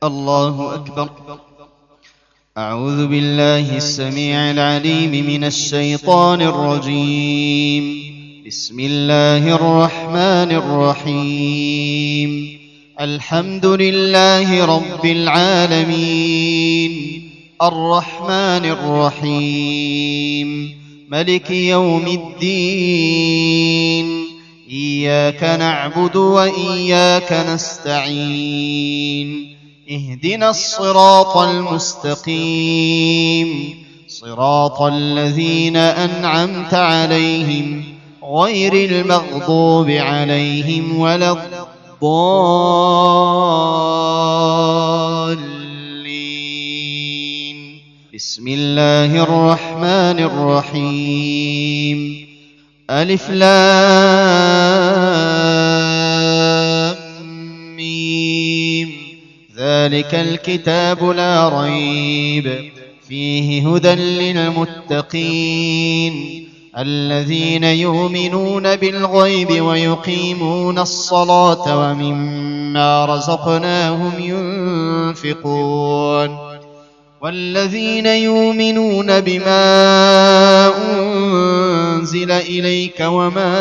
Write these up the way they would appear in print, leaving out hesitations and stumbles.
الله أكبر. أعوذ بالله السميع العليم من الشيطان الرجيم. بسم الله الرحمن الرحيم. الحمد لله رب العالمين، الرحمن الرحيم، ملك يوم الدين. إياك نعبد وإياك نستعين. اهدنا الصراط المستقيم، صراط الذين أنعمت عليهم غير المغضوب عليهم ولا الضالين. بسم الله الرحمن الرحيم. ألف لام ميم. ذلك الكتاب لا ريب فيه هدى للمتقين الذين يؤمنون بالغيب ويقيمون الصلاة ومما رزقناهم ينفقون والذين يؤمنون بما أنزل إليك وما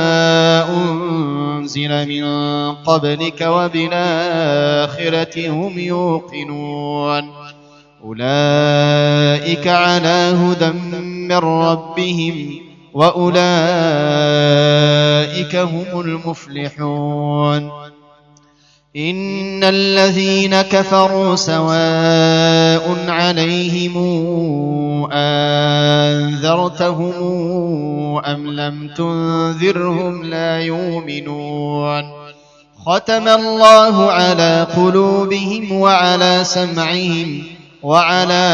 أنزل من قبلك وبالآخرة هم يوقنون أولئك على هدى من ربهم وأولئك هم المفلحون. إن الذين كفروا سواء عليهم أنذرتهم أم لم تنذرهم لا يؤمنون. ختم الله على قلوبهم وعلى سمعهم وعلى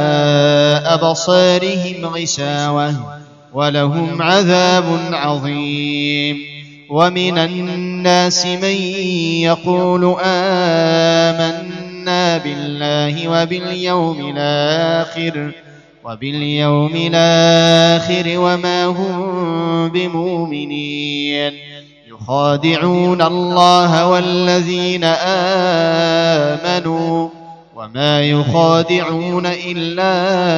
أبصارهم غشاوة ولهم عذاب عظيم. ومن الناس من يقول آمنا بالله وباليوم الآخر وما هم بمؤمنين. يخادعون الله والذين آمنوا وما يخادعون إلا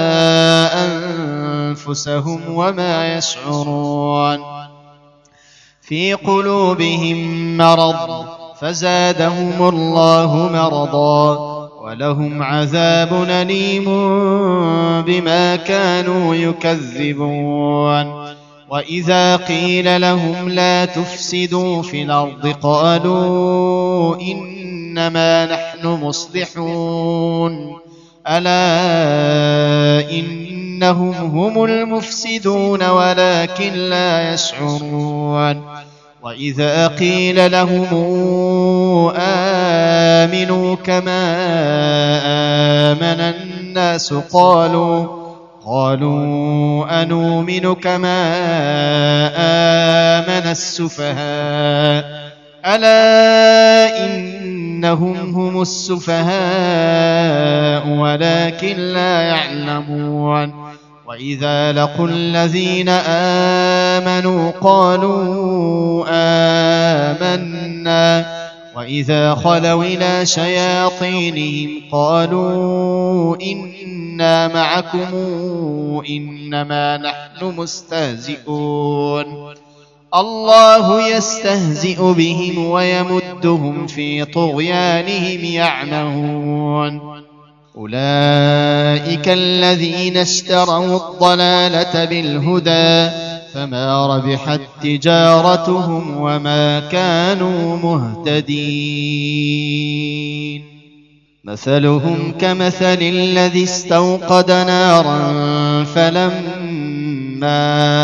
أنفسهم وما يشعرون. في قلوبهم مرض فزادهم الله مرضا ولهم عذاب أليم بما كانوا يكذبون. وإذا قيل لهم لا تفسدوا في الأرض قالوا إنما نحن مصلحون ألا إنهم هم المفسدون ولكن لا يشعرون. وإذا قيل لهم آمنوا كما آمن الناس قالوا أنؤمن كما آمن السفهاء ألا إنهم هم السفهاء ولكن لا يعلمون. وإذا لقوا الذين آمنوا قالوا آمنا وإذا خلوا إلى شياطينهم قالوا إنا معكم إنما نحن مستهزئون. الله يستهزئ بهم ويمدهم في طغيانهم يعمهون. أولئك الذين اشتروا الضلالة بالهدى فما ربحت تجارتهم وما كانوا مهتدين. مثلهم كمثل الذي استوقد نارا فلما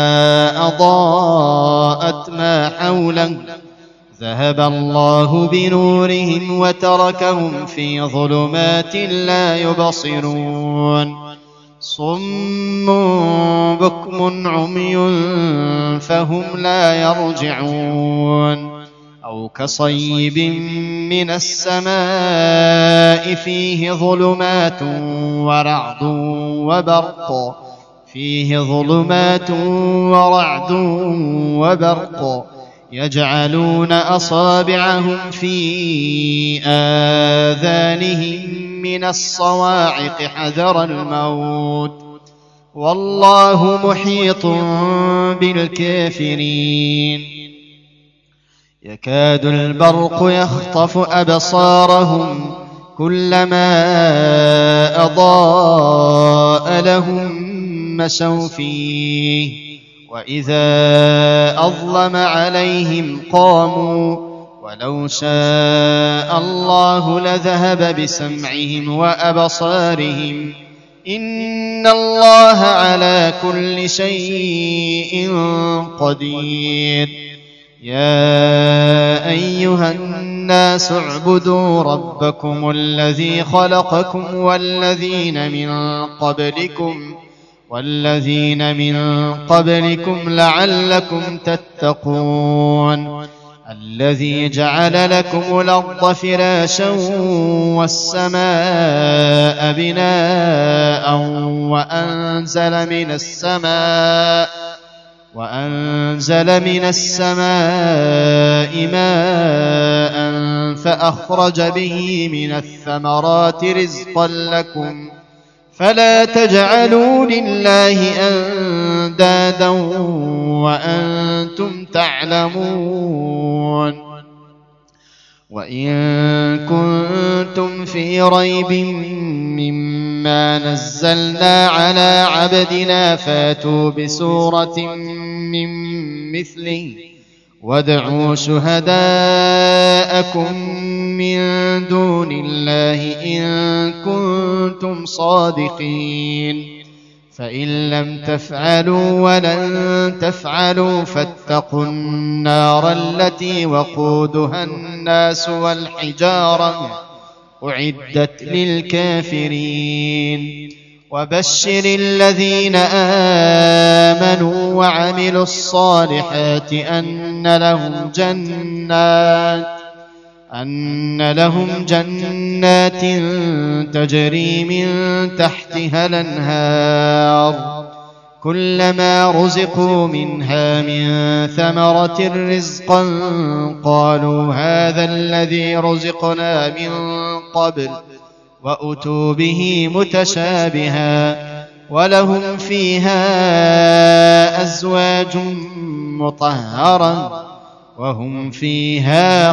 أضاءت ما حوله ذهب الله بنورهم وتركهم في ظلمات لا يبصرون. صم بكم عمي فهم لا يرجعون. أو كصيب من السماء فيه ظلمات ورعد وبرق يجعلون أصابعهم في آذانهم من الصواعق حذر الموت والله محيط بالكافرين يكاد البرق يخطف أبصارهم كلما أضاء لهم مشوا فيه وإذا أظلم عليهم قاموا ولو شاء الله لذهب بسمعهم وأبصارهم إن الله على كل شيء قدير يا أيها الناس اعبدوا ربكم الذي خلقكم والذين من قبلكم لعلكم تتقون الذي جعل لكم الأرض فراشا والسماء بناء وأنزل من السماء ماء فأخرج به من الثمرات رزقا لكم فلا تجعلوا لله أندادا وأنتم تعلمون وإن كنتم في ريب مما نزلنا على عبدنا فاتوا بسورة من مثله وادعوا شهداءكم من دون الله إن كنتم صادقين فإن لم تفعلوا ولن تفعلوا فاتقوا النار التي وقودها الناس والحجارة أعدت للكافرين وبشر الذين آمنوا وعملوا الصالحات أن لهم جنات تجري من تحتها الأنهار كلما رزقوا منها من ثمرة رزقا قالوا هذا الذي رزقنا من قبل وأتوا به متشابها ولهم فيها أزواج مطهرة وهم فيها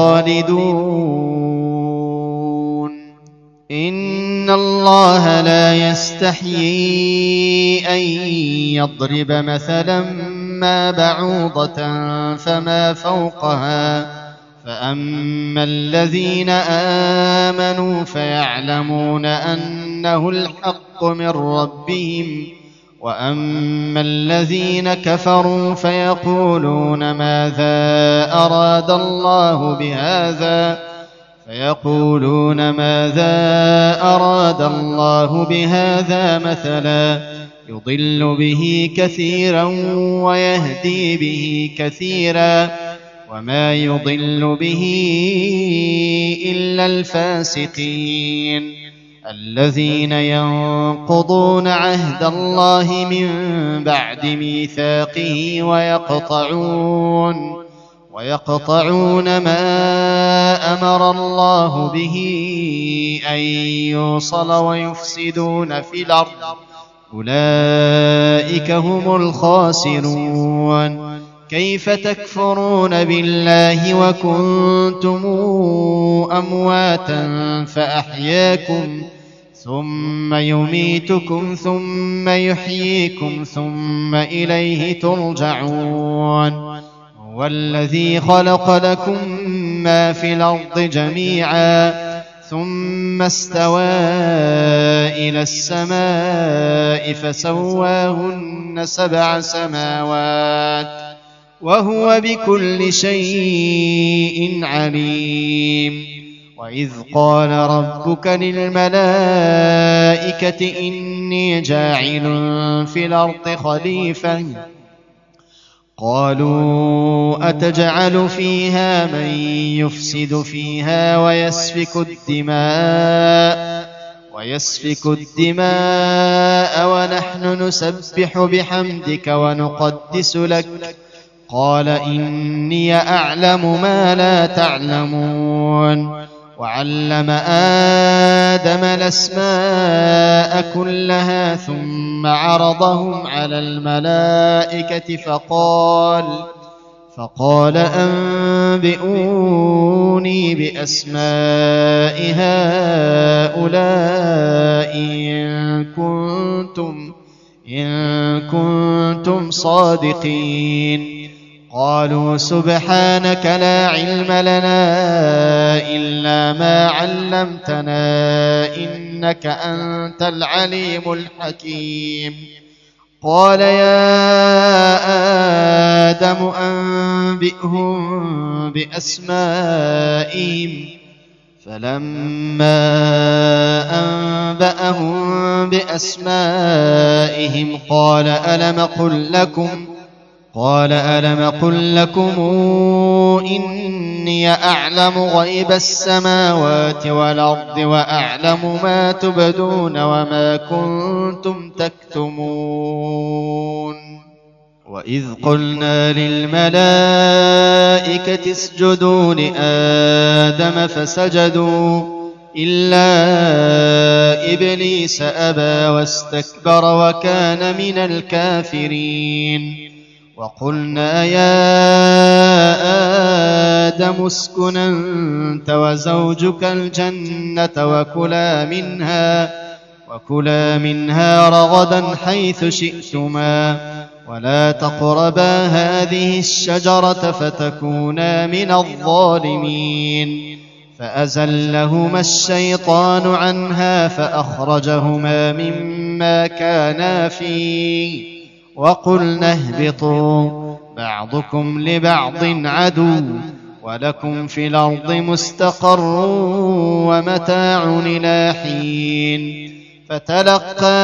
خالدون إن الله لا يستحيي أن يضرب مثلا ما بعوضة فما فوقها فأما الذين آمنوا فيعلمون أنه الحق من ربهم وأما الذين كفروا فيقولون ماذا أراد الله بهذا مثلا يضل به كثيرا ويهدي به كثيرا وما يضل به إلا الفاسقين الذين ينقضون عهد الله من بعد ميثاقه ويقطعون ما أمر الله به أن يوصل ويفسدون في الأرض أولئك هم الخاسرون كيف تكفرون بالله وكنتم أمواتا فأحياكم ثم يميتكم ثم يحييكم ثم إليه ترجعون هو الذي خلق لكم ما في الأرض جميعا ثم استوى إلى السماء فسواهن 7 سماوات وهو بكل شيء عليم وإذ قال ربك للملائكة إني جاعل في الأرض خليفة قالوا أتجعل فيها من يفسد فيها ويسفك الدماء ونحن نسبح بحمدك ونقدس لك قال إني أعلم ما لا تعلمون وعلم آدم الأسماء كلها ثم عرضهم على الملائكة فقال أنبئوني بأسماء هؤلاء إن كنتم صادقين قالوا سبحانك لا علم لنا إلا ما علمتنا إنك أنت العليم الحكيم قال يا آدم أنبئهم بأسمائهم فلما أنبأهم بأسمائهم قال ألم قل لكم إني أعلم غيب السماوات والأرض وأعلم ما تبدون وما كنتم تكتمون وإذ قلنا للملائكة اسجدوا لآدم فسجدوا إلا إبليس أبى واستكبر وكان من الكافرين وقلنا يا آدم اسكن أنت وزوجك الجنة وكلا منها رغدا حيث شئتما ولا تقربا هذه الشجرة فتكونا من الظالمين فأزلهما الشيطان عنها فأخرجهما مما كانا فيه وقلنا اهبطوا بعضكم لبعض عدو ولكم في الأرض مستقر ومتاع إلى حين فتلقى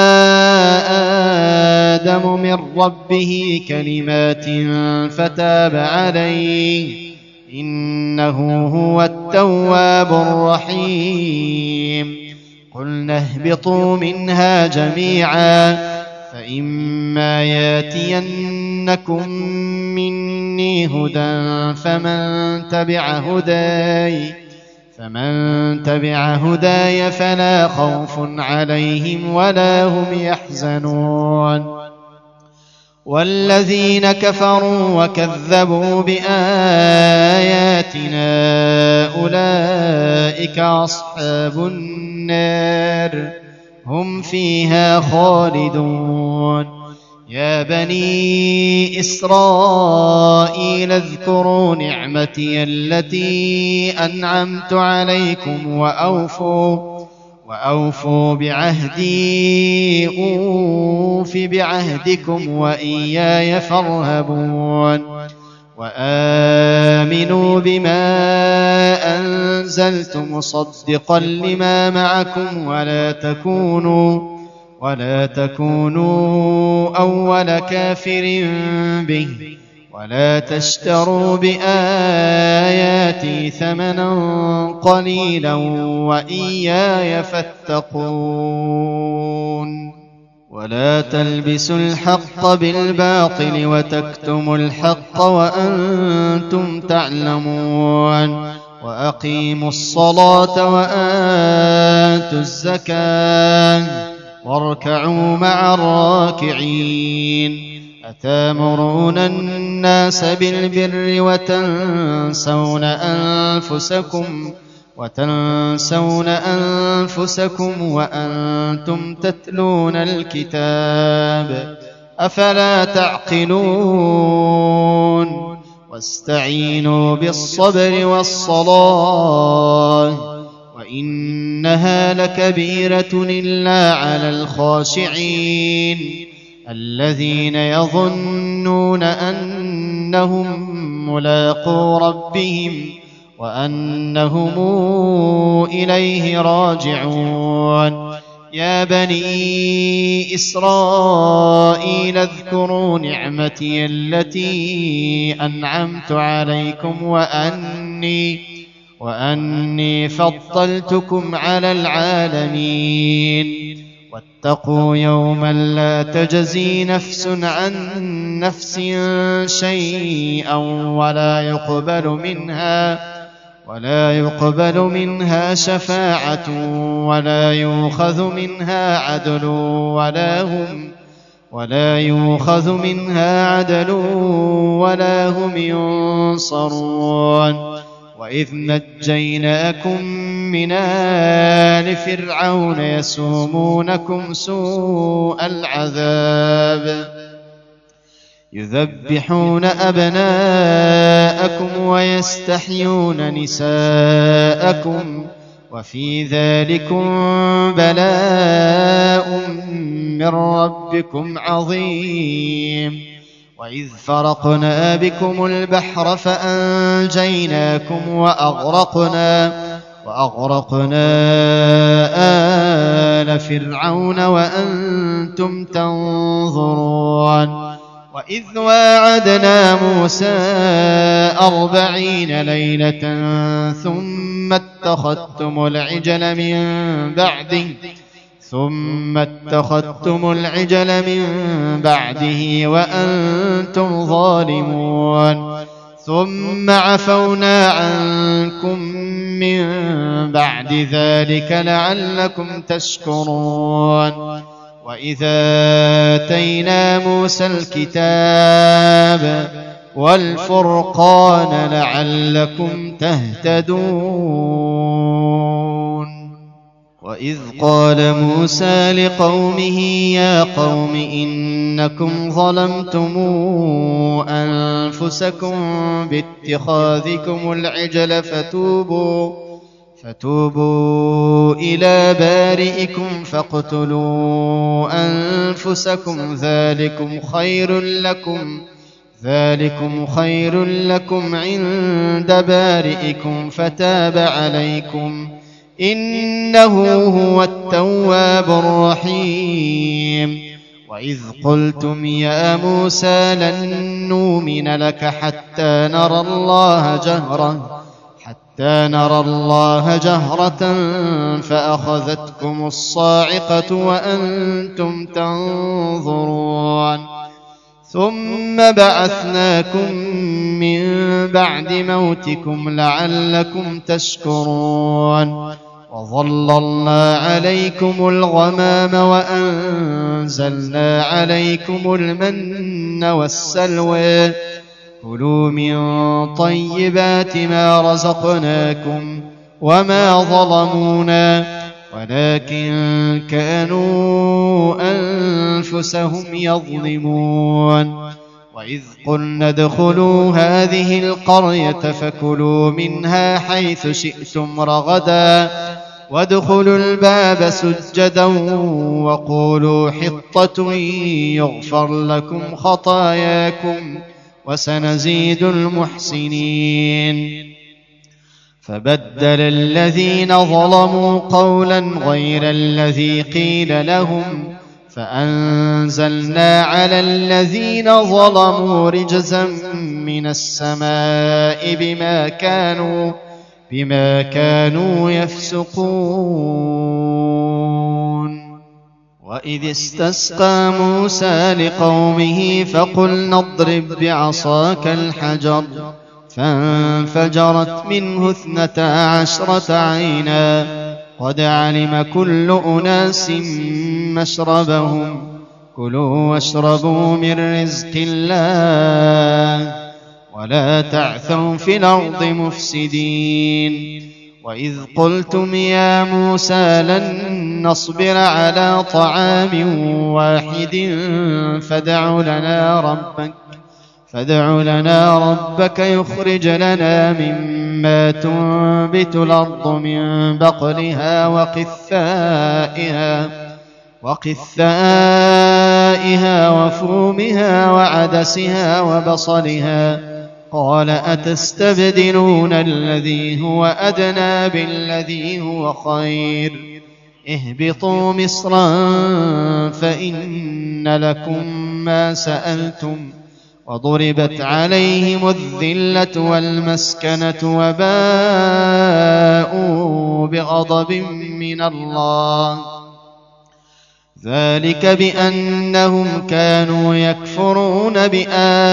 آدم من ربه كلمات فتاب عليه إنه هو التواب الرحيم قلنا اهبطوا منها جميعا فإما ياتينكم مني هدى فمن تبع هداي فلا خوف عليهم ولا هم يحزنون والذين كفروا وكذبوا بآياتنا أولئك أصحاب النار هم فيها خالدون يا بني إسرائيل اذكروا نعمتي التي أنعمت عليكم وأوفوا بعهدي أوف بعهدكم وإياي فارهبون وآمنوا بما أنزلت مصدقا لما معكم ولا تكونوا أول كافر به ولا تشتروا بآياتي ثمنا قليلا وإياي فاتقون ولا تلبسوا الحق بالباطل وتكتموا الحق وأنتم تعلمون وأقيموا الصلاة وآتوا الزكاة واركعوا مع الراكعين أتامرون الناس بالبر وتنسون أنفسكم وأنتم تتلون الكتاب أفلا تعقلون واستعينوا بالصبر والصلاة وإنها لكبيرة إلا على الخاشعين الذين يظنون أنهم ملاقو ربهم وأنهم إليه راجعون يا بني إسرائيل اذكروا نعمتي التي أنعمت عليكم وأني فضلتكم على العالمين واتقوا يوما لا تجزي نفس عن نفس شيئا ولا يقبل منها شفاعة ولا يؤخذ منها عدل ولا هم ينصرون. وإذ نجيناكم من آل فرعون يسومونكم سوء العذاب يذبحون أبناءكم ويستحيون نساءكم وفي ذلكم بلاء من ربكم عظيم. وإذ فرقنا بكم البحر فأنجيناكم وأغرقنا آل فرعون وأنتم تنظرون. وإذ واعدنا موسى 40 ليلة ثم اتخذتم العجل من بعده وأنتم ظالمون. ثم عفونا عنكم من بعد ذلك لعلكم تشكرون. وإذا آتينا موسى الكتاب والفرقان لعلكم تهتدون. وإذ قال موسى لقومه يا قوم إنكم ظلمتم أنفسكم باتخاذكم العجل فتوبوا إلى بارئكم فاقتلوا أنفسكم ذلكم خير لكم عند بارئكم فتاب عليكم إنه هو التواب الرحيم. وإذ قلتم يا موسى لن نؤمن لك حتى نرى الله جهرة فأخذتكم الصاعقة وأنتم تنظرون. ثم بعثناكم من بعد موتكم لعلكم تشكرون. وظللنا عليكم الغمام وأنزلنا عليكم المن والسلوى كلوا من طيبات ما رزقناكم وما ظلمونا ولكن كانوا أنفسهم يظلمون. وإذ قلنا ادخلوا هذه القرية فكلوا منها حيث شئتم رغدا وادخلوا الباب سجدا وقولوا حطة يغفر لكم خطاياكم وسنزيد المحسنين. فبدل الذين ظلموا قولا غير الذي قيل لهم فأنزلنا على الذين ظلموا رجزا من السماء بما كانوا يفسقون. وإذ استسقى موسى لقومه فقلنا اضرب بعصاك الحجر فانفجرت منه 12 عينا قد علم كل أناس مشربهم كلوا واشربوا من رزق الله ولا تعثوا في الأرض مفسدين. وإذ قلتم يا موسى لن نصبر على طعام واحد فادع لنا ربك يخرج لنا مما تنبت الأرض من بقلها وقثائها وفومها وعدسها وبصلها قال أتستبدلون الذي هو أدنى بالذي هو خير اهبطوا مصرا فإن لكم ما سألتم وضربت عليهم الذلة والمسكنة وباءوا بغضب من الله ذلك بأنهم كانوا يكفرون بآيات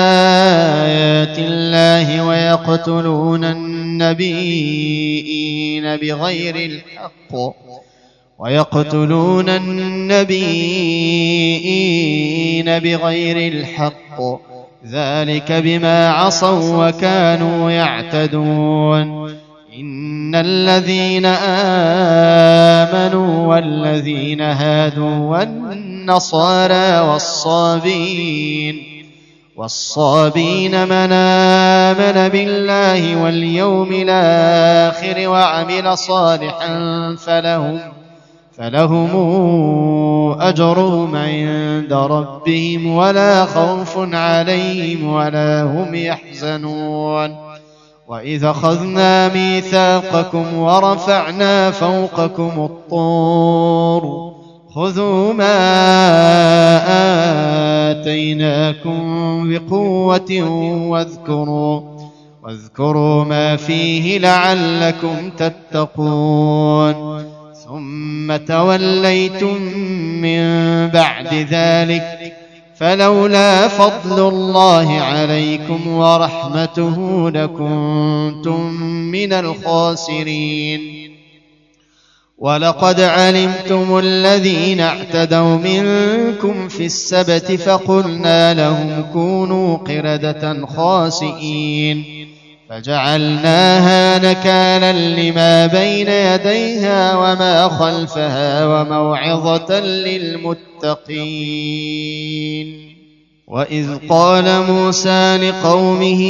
الله ويقتلون النبيين بغير الحق ذلك بما عصوا وكانوا يعتدون إن الذين آمنوا والذين هادوا والنصارى والصابين من آمن بالله واليوم الآخر وعمل صالحا فلهم أجرهم عند ربهم ولا خوف عليهم ولا هم يحزنون وإذ أخذنا ميثاقكم ورفعنا فوقكم الطور خذوا ما آتيناكم بقوة واذكروا ما فيه لعلكم تتقون ثم توليتم من بعد ذلك فلولا فضل الله عليكم ورحمته لكنتم من الخاسرين ولقد علمتم الذين اعتدوا منكم في السبت فقلنا لهم كونوا قردة خاسئين فجعلناها نكالا لما بين يديها وما خلفها وموعظة للمتقين وإذ قال موسى لقومه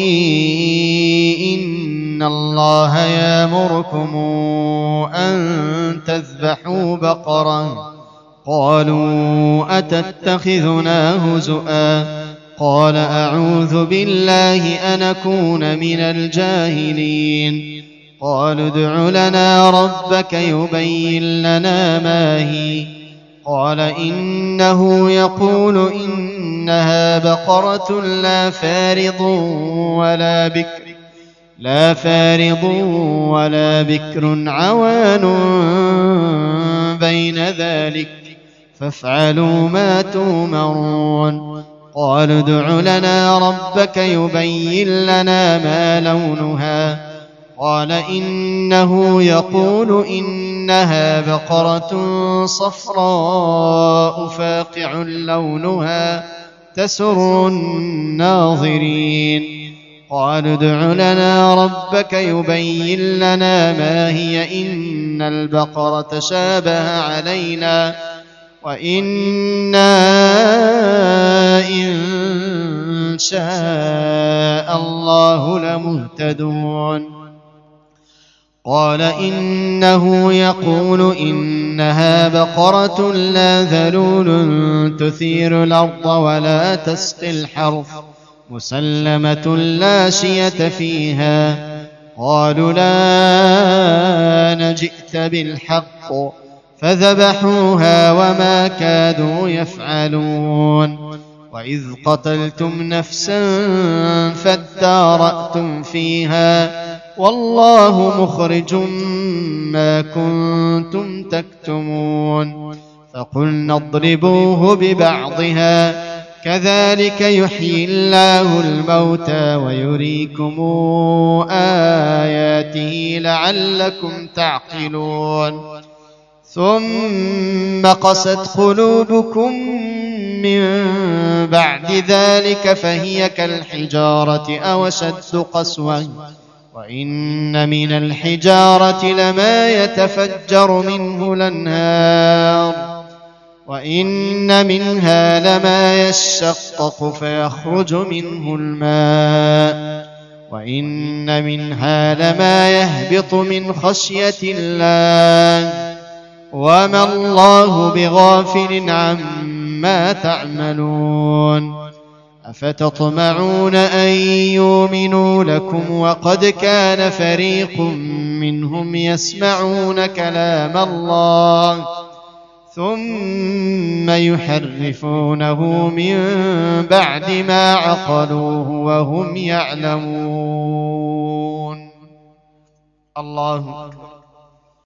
إن الله يأمركم أن تذبحوا بقرة قالوا أتتخذنا هزؤا قال أعوذ بالله أن أكون من الجاهلين قالوا ادع لنا ربك يبين لنا ما هي قال إنه يقول إنها بقرة لا فارض ولا بكر عوان بين ذلك فافعلوا ما تؤمرون قالوا ادع لنا ربك يبين لنا ما لونها قال إنه يقول إنها بقرة صفراء فاقع لونها تسر الناظرين قالوا ادع لنا ربك يبين لنا ما هي إن البقرة شابه علينا وإنا إن شاء الله لمهتدون قال إنه يقول إنها بقرة لا ذلول تثير الأرض ولا تسقي الحرث مسلمة لا شية فيها قالوا لا جئت بالحق فذبحوها وما كادوا يفعلون وإذ قتلتم نفسا فادارأتم فيها والله مخرج ما كنتم تكتمون فقلنا اضربوه ببعضها كذلك يحيي الله الموتى ويريكم آياته لعلكم تعقلون ثم قست قلوبكم من بعد ذلك فهي كالحجارة أو أشد قسوة وإن من الحجارة لما يتفجر منه الأنهار وإن منها لما يشقق فيخرج منه الماء وإن منها لما يهبط من خشية الله وما الله بغافل عما تعملون أفتطمعون أن يؤمنوا لكم وقد كان فريق منهم يسمعون كلام الله ثم يحرفونه من بعد ما عقلوه وهم يعلمون الله أكبر.